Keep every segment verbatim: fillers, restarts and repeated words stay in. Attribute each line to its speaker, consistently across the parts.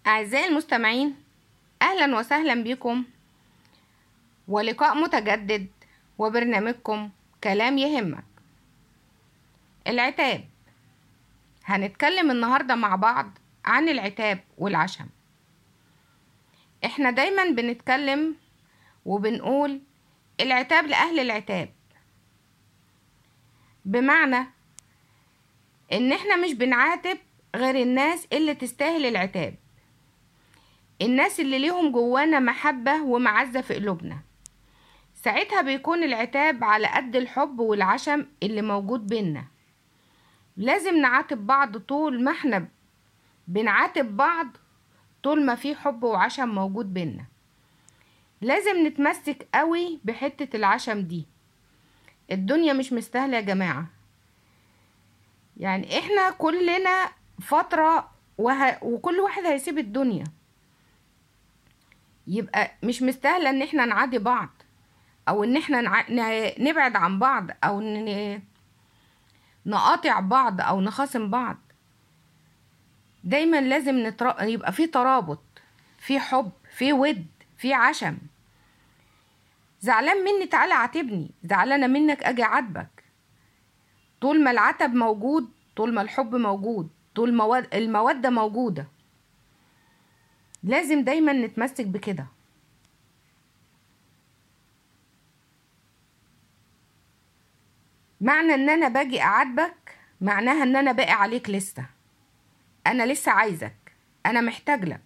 Speaker 1: أعزائي المستمعين، أهلا وسهلا بكم ولقاء متجدد وبرنامجكم كلام يهمك. العتاب. هنتكلم النهاردة مع بعض عن العتاب والعشم. احنا دايما بنتكلم وبنقول العتاب لأهل العتاب، بمعنى ان احنا مش بنعاتب غير الناس اللي تستاهل العتاب، الناس اللي ليهم جوانا محبة ومعزة في قلوبنا. ساعتها بيكون العتاب على قد الحب والعشم اللي موجود بينا. لازم نعاتب بعض طول ما احنا بنعاتب بعض، طول ما في حب وعشم موجود بينا. لازم نتمسك قوي بحتة العشم دي. الدنيا مش مستاهلة يا جماعة. يعني احنا كلنا فترة وه... وكل واحد هيسيب الدنيا، يبقى مش مستاهلة ان احنا نعادي بعض او ان احنا نع... نبعد عن بعض او ن... نقاطع بعض او نخاصم بعض. دايما لازم نتر... يبقى في ترابط، في حب، في ود، في عشم. زعلان مني تعالى عاتبني، زعلانة منك اجي عاتبك. طول ما العتب موجود، طول ما الحب موجود، طول ما مود... المودة موجودة. لازم دايما نتمسك بكده. معنى ان انا باجي اعاتبك معناها ان انا باقي عليك لسه، انا لسه عايزك، انا محتاج لك.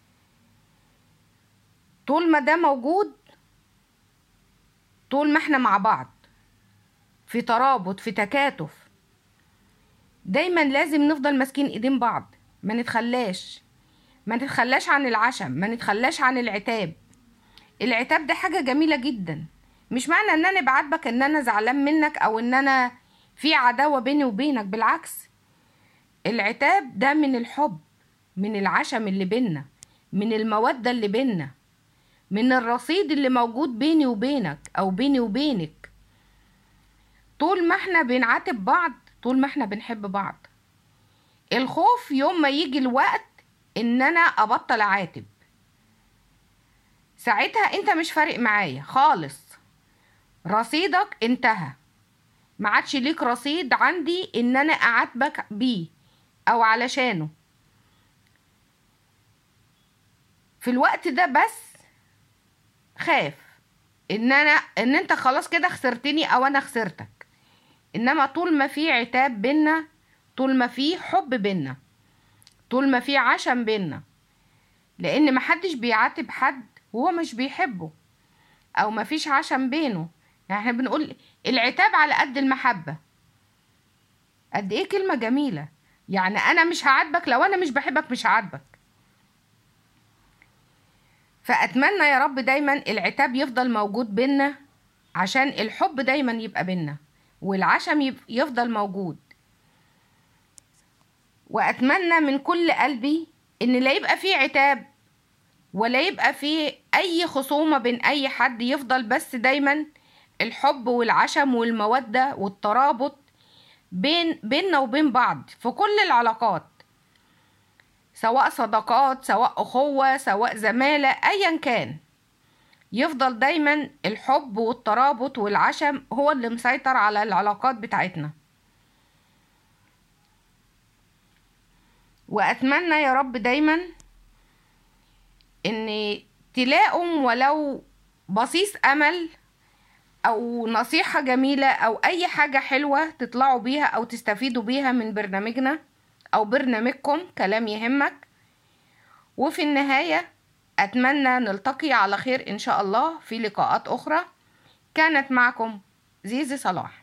Speaker 1: طول ما ده موجود، طول ما احنا مع بعض في ترابط، في تكاتف، دايما لازم نفضل ماسكين ايدين بعض. ما نتخلاش ما نتخلاش عن العشم، ما نتخلاش عن العتاب. العتاب ده حاجة جميلة جدا. مش معنى ان انا بعاتبك ان انا زعلان منك او ان انا في عداوة بيني وبينك، بالعكس. العتاب ده من الحب، من العشم اللي بينا، من المودة اللي بينا، من الرصيد اللي موجود بيني وبينك او بيني وبينك. طول ما احنا بنعاتب بعض، طول ما احنا بنحب بعض. الخوف يوم ما يجي الوقت ان انا ابطل اعاتب، ساعتها انت مش فارق معايا خالص. رصيدك انتهى، ما عادش ليك رصيد عندي ان انا اعاتبك بيه او علشانه. في الوقت ده بس خاف ان انا ان انت خلاص كده خسرتني او انا خسرتك. انما طول ما في عتاب بينا، طول ما في حب بينا، طول ما في عشم بينا، لان محدش بيعاتب حد وهو مش بيحبه او مفيش عشم بينه. يعني احنا بنقول العتاب على قد المحبة. قد ايه كلمة جميلة. يعني انا مش هعاتبك لو انا مش بحبك، مش هعاتبك. فأتمنى يا رب دايما العتاب يفضل موجود بينا، عشان الحب دايما يبقى بينا والعشم يفضل موجود. وأتمنى من كل قلبي إن لا يبقى فيه عتاب ولا يبقى فيه أي خصومة بين أي حد، يفضل بس دايما الحب والعشم والمودة والترابط بين بيننا وبين بعض في كل العلاقات، سواء صداقات، سواء أخوة، سواء زمالة، أيا كان. يفضل دايما الحب والترابط والعشم هو اللي مسيطر على العلاقات بتاعتنا. وأتمنى يا رب دايما ان تلاقوا ولو بصيص أمل أو نصيحة جميلة أو أي حاجة حلوة تطلعوا بيها أو تستفيدوا بيها من برنامجنا أو برنامجكم كلام يهمك. وفي النهاية أتمنى نلتقي على خير إن شاء الله في لقاءات أخرى. كانت معكم زيزي صلاح.